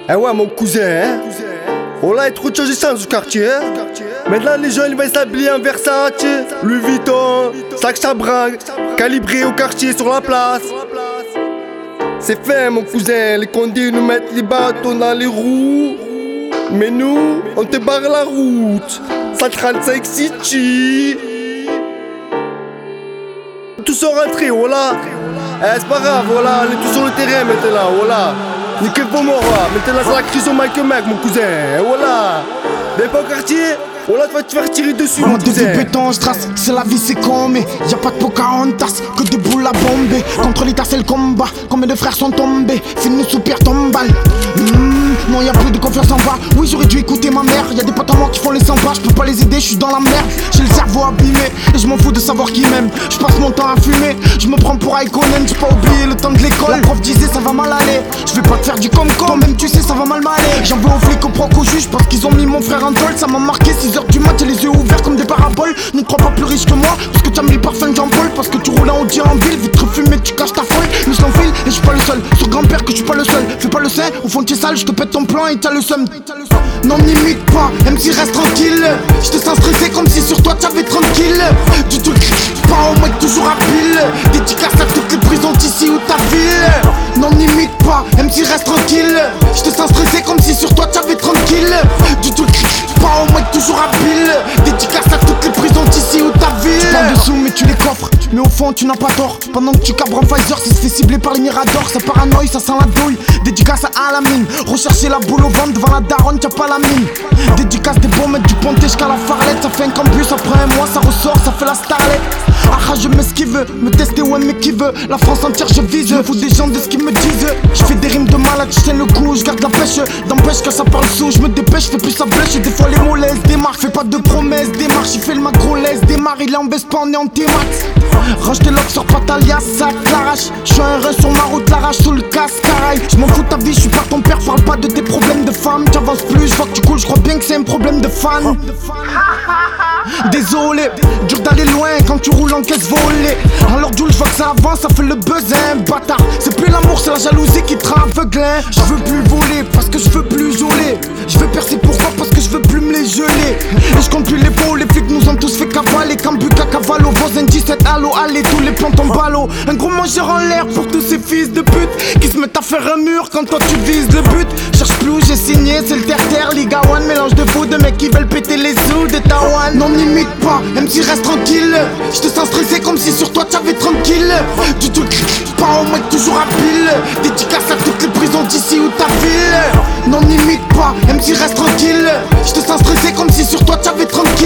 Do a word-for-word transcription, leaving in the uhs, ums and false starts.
Eh ouais mon cousin, hein. On a trop de choses dans ce quartier, hein. Maintenant les jeunes ils vont s'habiller en Versace, Louis Vuitton, sac Chabringue, calibré au quartier sur la place. C'est fait mon cousin, les condés nous mettent les bâtons dans les roues. Mais nous, on te barre la route, ça trente-cinq City. Tous sont rentrés, voilà. Eh c'est pas grave, voilà, on est tous sur le terrain maintenant, voilà. Nickel pour moi, maintenant c'est la crise au Mike Mac mon cousin, et voilà. Mais pas au quartier, voilà tu vas te faire tirer dessus mon cousin. Des béton, strass, c'est la vie c'est comme y'a pas de Pocahontas, que des boules à bomber. Contre l'État c'est le combat, combien de frères sont tombés, finis sous pierre tombale. Mmh, non y'a plus de confiance en bas, oui j'aurais dû écouter ma mère. Y'a des potes à moi qui font les cent pas, j'peux pas les aider, j'suis dans la merde. J'ai le cerveau abîmé, et j'm'en fous de savoir qui m'aime. J'passe mon temps à fumer, j'me prends pour Iconen. J'ai pas oublié le temps de l'école, la prof disait ça va mal aller. J'vais pas te faire du com-com, toi-même tu sais ça va mal m'aller. J'en veux aux flics, aux procs, aux juges, parce qu'ils ont mis mon frère en tôle. Ça m'a marqué, six heures du mat, j'ai les yeux ouverts comme des paraboles. Ne crois pas plus riche que moi, parce que t'as mis le parfum de Jean-Paul. Parce que tu roules en Audi en ville, vite refumé, tu caches ta folle. Mais je l'enfile, et j'suis pas le seul, sur grand-père que j'suis pas le seul. Fais pas le sein, au fond t'es sale, j'te pète ton plan et t'as le seum. Non n'imite pas, M C reste tranquille. J'te sens stressé comme si sur toi t'avais tranquille. Tu te pas au mec toujours à pile. Dédicace à toutes les prisons d'ici ou ta ville. Non n'imite pas, M C reste tranquille. J'te sens stressé comme si sur toi t'avais tranquille. Tu te pas au mec toujours à pile. Dédicace à toutes les prisons d'ici ou ta ville. Tu parles de sous mais tu les coffres, mais au fond tu n'as pas tort. Pendant que tu cabres en Pfizer, ça se fait cibler par les miradors. Ça paranoïe, ça sent la douille. Dédicace à Alamine, rechercher la boule au ventre devant la daronne, t'as pas la mine. Dédicace des bons mecs du ponté jusqu'à la farlette. Ça fait un campus, après un mois ça ressort, ça fait la starlette. Ah je m'esquive, me tester ouais mais qui veut. La France entière je vise, je me fous des gens de ce qu'ils me disent. Je fais des rimes de malade, je tiens le coup, je garde la pêche. D'empêche que ça parle sous, je me dépêche, fais plus sa blèche. Et des fois les mots laissent démarre, fais pas de promesses, démarche. Il fait le macro laisse, démarre, il est en baisse pas, on est en T-Max. Range tes locks sur Patalia, ça t'arrache. J'suis un rein sur ma route, l'arrache sous le casque, caraï. J'm'en fous ta vie, j'suis pas ton père, parle pas de tes problèmes de femme. T'avances plus, j'vois que tu coules, j'crois bien que c'est un problème de fan. Désolé, dur d'aller loin quand tu roules en caisse volée. Alors Jules, j'vois que ça avance, ça fait le buzz, hein, bâtard. C'est plus l'amour, c'est la jalousie qui te rend aveugle, hein. Je veux plus voler parce que je veux plus geler. Je veux percer pourquoi parce que je veux plus me les geler. Et je compte plus les pots, les flics nous ont tous fait cavaler. Cambuc à Cavallo, voisin dix-sept, allo, allez, tous les plans tombent à l'eau. Un gros mangeur en l'air pour tous ces fils de pute qui se mettent à faire un mur quand toi tu vises le but. Cherche plus où j'ai signé, c'est le terre-terre, Liga One. Mélange de faux, de mecs qui veulent péter les sous de Taïwan. Non n'imite pas, M C reste tranquille. Je te sens stressé comme si sur toi t'avais tranquille. Tu te pas au mec toujours à pile. Dédicace à toutes les prisons d'ici ou ta ville. Non n'imite pas, M C reste tranquille. Je te sens stressé comme si sur toi t'avais tranquille.